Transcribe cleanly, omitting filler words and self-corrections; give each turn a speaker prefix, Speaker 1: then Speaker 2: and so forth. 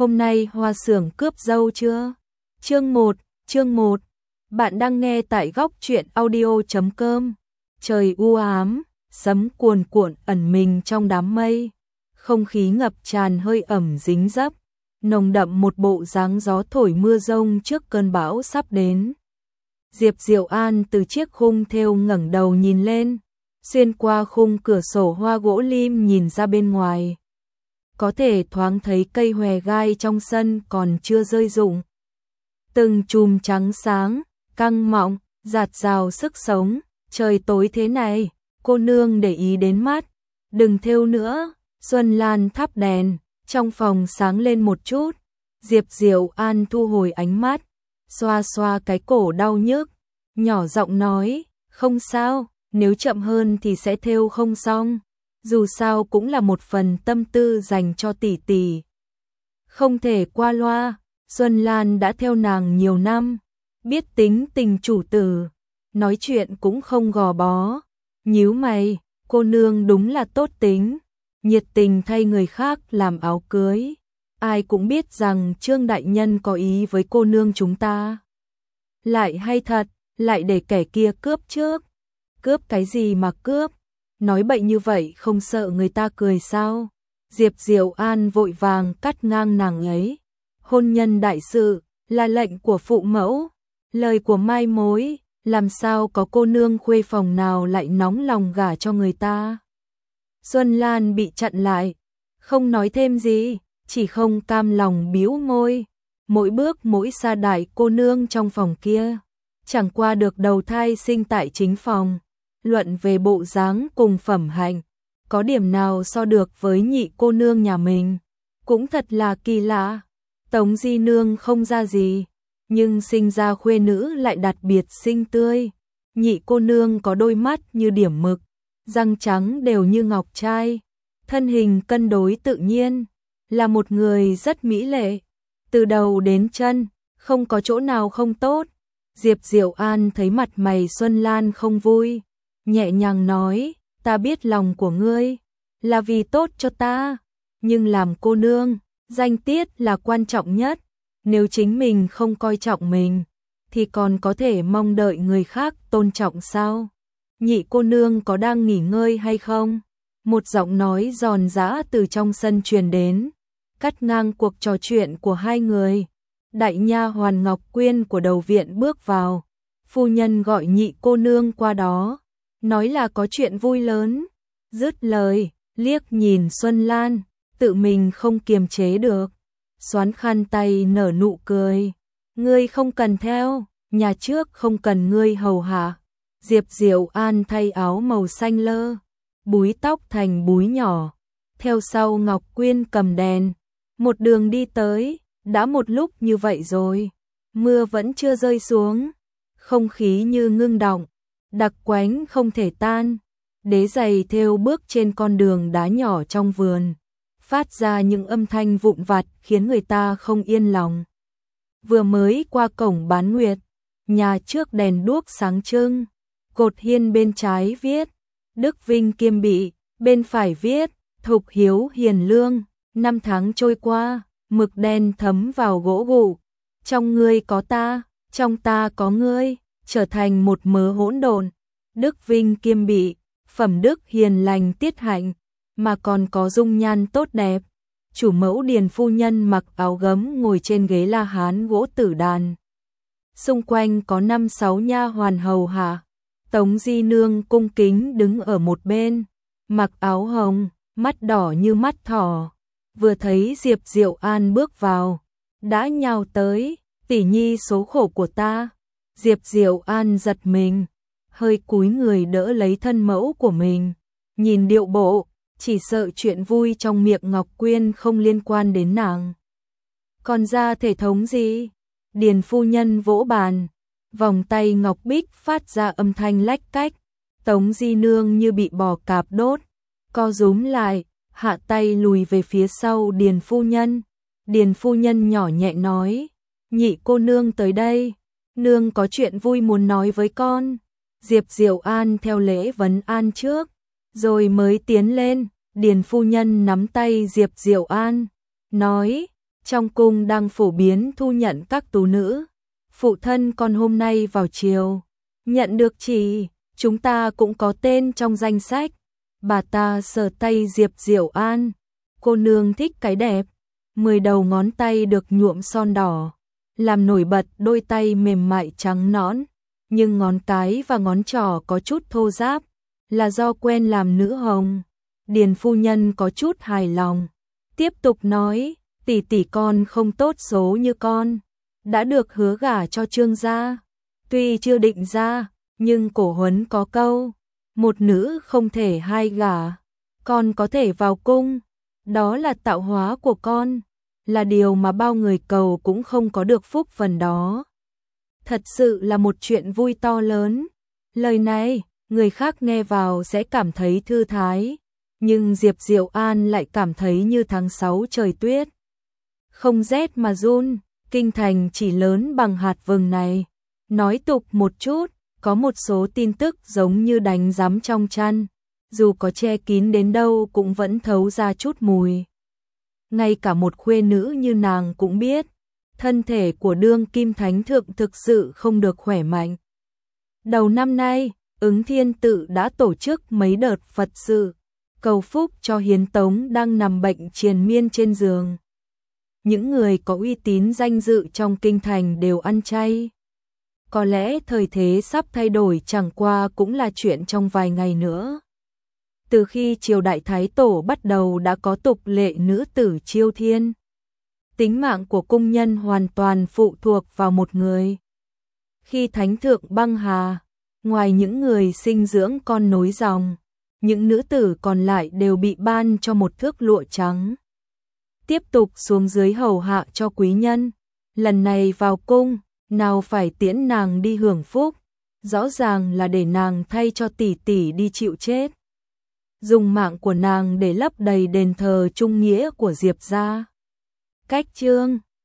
Speaker 1: hôm nay Hoa Xưởng cướp dâu chưa? Chương 1, bạn đang nghe tại góc truyện audio.com. Trời u ám, sấm cuồn cuộn ẩn mình trong đám mây, không khí ngập tràn hơi ẩm dính dấp, nồng đậm một bộ dáng gió thổi mưa rông trước cơn bão sắp đến. Diệp Diệu An từ chiếc khung thêu ngẩng đầu nhìn lên, xuyên qua khung cửa sổ hoa gỗ lim nhìn ra bên ngoài. Có thể thoáng thấy cây hòe gai trong sân còn chưa rơi rụng. Từng chùm trắng sáng, căng mọng, rạt rào sức sống. Trời tối thế này, cô nương để ý đến mắt. Đừng thêu nữa. Xuân Lan thắp đèn, trong phòng sáng lên một chút. Diệp Diệu An thu hồi ánh mắt, xoa xoa cái cổ đau nhức, nhỏ giọng nói, không sao, nếu chậm hơn thì sẽ thêu không xong. Dù sao cũng là một phần tâm tư dành cho tỷ tỷ. Không thể qua loa, Xuân Lan đã theo nàng nhiều năm, biết tính tình chủ tử, nói chuyện cũng không gò bó. Nhíu mày, cô nương đúng là tốt tính, nhiệt tình thay người khác làm áo cưới. Ai cũng biết rằng Trương đại nhân có ý với cô nương chúng ta. Lại hay thật, lại để kẻ kia cướp trước. Cướp cái gì mà cướp? Nói bậy như vậy không sợ người ta cười sao? Diệp Diệu An vội vàng cắt ngang nàng ấy. Hôn nhân đại sự là lệnh của phụ mẫu, lời của mai mối, làm sao có cô nương khuê phòng nào lại nóng lòng gả cho người ta. Xuân Lan bị chặn lại, không nói thêm gì, chỉ không cam lòng bĩu môi. Mỗi bước mỗi sa đại cô nương trong phòng kia, chẳng qua được đầu thai sinh tại chính phòng. Luận về bộ dáng cùng phẩm hạnh, có điểm nào so được với nhị cô nương nhà mình. Cũng thật là kỳ lạ, Tống Di Nương không ra gì, nhưng sinh ra khuê nữ lại đặc biệt xinh tươi. Nhị cô nương có đôi mắt như điểm mực, răng trắng đều như ngọc trai, thân hình cân đối tự nhiên, là một người rất mỹ lệ. Từ đầu đến chân, không có chỗ nào không tốt. Diệp Diệu An thấy mặt mày Xuân Lan không vui, nhẹ nhàng nói, ta biết lòng của ngươi là vì tốt cho ta, nhưng làm cô nương, danh tiết là quan trọng nhất. Nếu chính mình không coi trọng mình, thì còn có thể mong đợi người khác tôn trọng sao? Nhị cô nương có đang nghỉ ngơi hay không? Một giọng nói giòn giã từ trong sân truyền đến, cắt ngang cuộc trò chuyện của hai người. Đại nha hoàn Ngọc Quyên của đầu viện bước vào, phu nhân gọi nhị cô nương qua đó, nói là có chuyện vui lớn. Dứt lời, liếc nhìn Xuân Lan, tự mình không kiềm chế được, xoắn khăn tay nở nụ cười. Ngươi không cần theo, nhà trước không cần ngươi hầu hạ. Diệp Diệu An thay áo màu xanh lơ, búi tóc thành búi nhỏ, theo sau Ngọc Quyên cầm đèn, một đường đi tới. Đã một lúc như vậy rồi, mưa vẫn chưa rơi xuống, không khí như ngưng đọng, đặc quánh không thể tan. Đế giày thêu bước trên con đường đá nhỏ trong vườn, phát ra những âm thanh vụn vặt khiến người ta không yên lòng. Vừa mới qua cổng Bán Nguyệt, nhà trước đèn đuốc sáng trưng, cột hiên bên trái viết Đức Vinh Kiêm Bị, bên phải viết Thục Hiếu Hiền Lương. Năm tháng trôi qua, mực đen thấm vào gỗ gụ, trong ngươi có ta, trong ta có ngươi, trở thành một mớ hỗn độn. Đức Vinh Kiêm Bị, phẩm đức hiền lành tiết hạnh, mà còn có dung nhan tốt đẹp. Chủ mẫu Điền phu nhân mặc áo gấm ngồi trên ghế la hán gỗ tử đàn. Xung quanh có 5-6 nha hoàn hầu hạ. Tống Di Nương cung kính đứng ở một bên, mặc áo hồng, mắt đỏ như mắt thỏ. Vừa thấy Diệp Diệu An bước vào, đã nhào tới, tỷ nhi số khổ của ta. Diệp Diệu An giật mình, hơi cúi người đỡ lấy thân mẫu của mình, nhìn điệu bộ, chỉ sợ chuyện vui trong miệng Ngọc Quyên không liên quan đến nàng. Còn ra thể thống gì? Điền phu nhân vỗ bàn, vòng tay ngọc bích phát ra âm thanh lách cách. Tống Di Nương như bị bò cạp đốt, co rúm lại, hạ tay lùi về phía sau Điền phu nhân. Điền phu nhân nhỏ nhẹ nói, nhị cô nương tới đây, nương có chuyện vui muốn nói với con. Diệp Diệu An theo lễ vấn an trước, rồi mới tiến lên. Điền phu nhân nắm tay Diệp Diệu An, nói, Trong cung đang phổ biến thu nhận các tú nữ. Phụ thân con hôm nay vào chiều, nhận được chỉ, chúng ta cũng có tên trong danh sách. Bà ta sờ tay Diệp Diệu An, cô nương thích cái đẹp. 10 đầu ngón tay được nhuộm son đỏ, làm nổi bật đôi tay mềm mại trắng nõn, nhưng ngón cái và ngón trỏ có chút thô ráp, là do quen làm nữ hồng. Điền phu nhân có chút hài lòng, tiếp tục nói, tỷ tỷ con không tốt số như con, đã được hứa gả cho Trương gia. Tuy chưa định ra, nhưng cổ huấn có câu, một nữ không thể hai gả, con có thể vào cung, đó là tạo hóa của con, là điều mà bao người cầu cũng không có được phúc phần đó. Thật sự là một chuyện vui to lớn. Lời này, người khác nghe vào sẽ cảm thấy thư thái, nhưng Diệp Diệu An lại cảm thấy như tháng 6 trời tuyết. Không rét mà run, kinh thành chỉ lớn bằng hạt vừng này. Nói tục một chút, có một số tin tức giống như đánh giám trong chăn, dù có che kín đến đâu cũng vẫn thấu ra chút mùi. Ngay cả một khuê nữ như nàng cũng biết, thân thể của đương kim thánh thượng thực sự không được khỏe mạnh. Đầu năm nay, Ứng Thiên Tự đã tổ chức mấy đợt Phật sự, cầu phúc cho Hiến Tống đang nằm bệnh triền miên trên giường. Những người có uy tín danh dự trong kinh thành đều ăn chay. Có lẽ thời thế sắp thay đổi, chẳng qua cũng là chuyện trong vài ngày nữa. Từ khi triều đại Thái Tổ bắt đầu đã có tục lệ nữ tử chiêu thiên. Tính mạng của cung nhân hoàn toàn phụ thuộc vào một người. Khi Thánh thượng băng hà, ngoài những người sinh dưỡng con nối dòng, những nữ tử còn lại đều bị ban cho một thước lụa trắng. Tiếp tục xuống dưới hầu hạ cho quý nhân. Lần này vào cung, nào phải tiễn nàng đi hưởng phúc, rõ ràng là để nàng thay cho tỷ tỷ đi chịu chết. Dùng mạng của nàng để lấp đầy đền thờ trung nghĩa của Diệp gia. Cách chương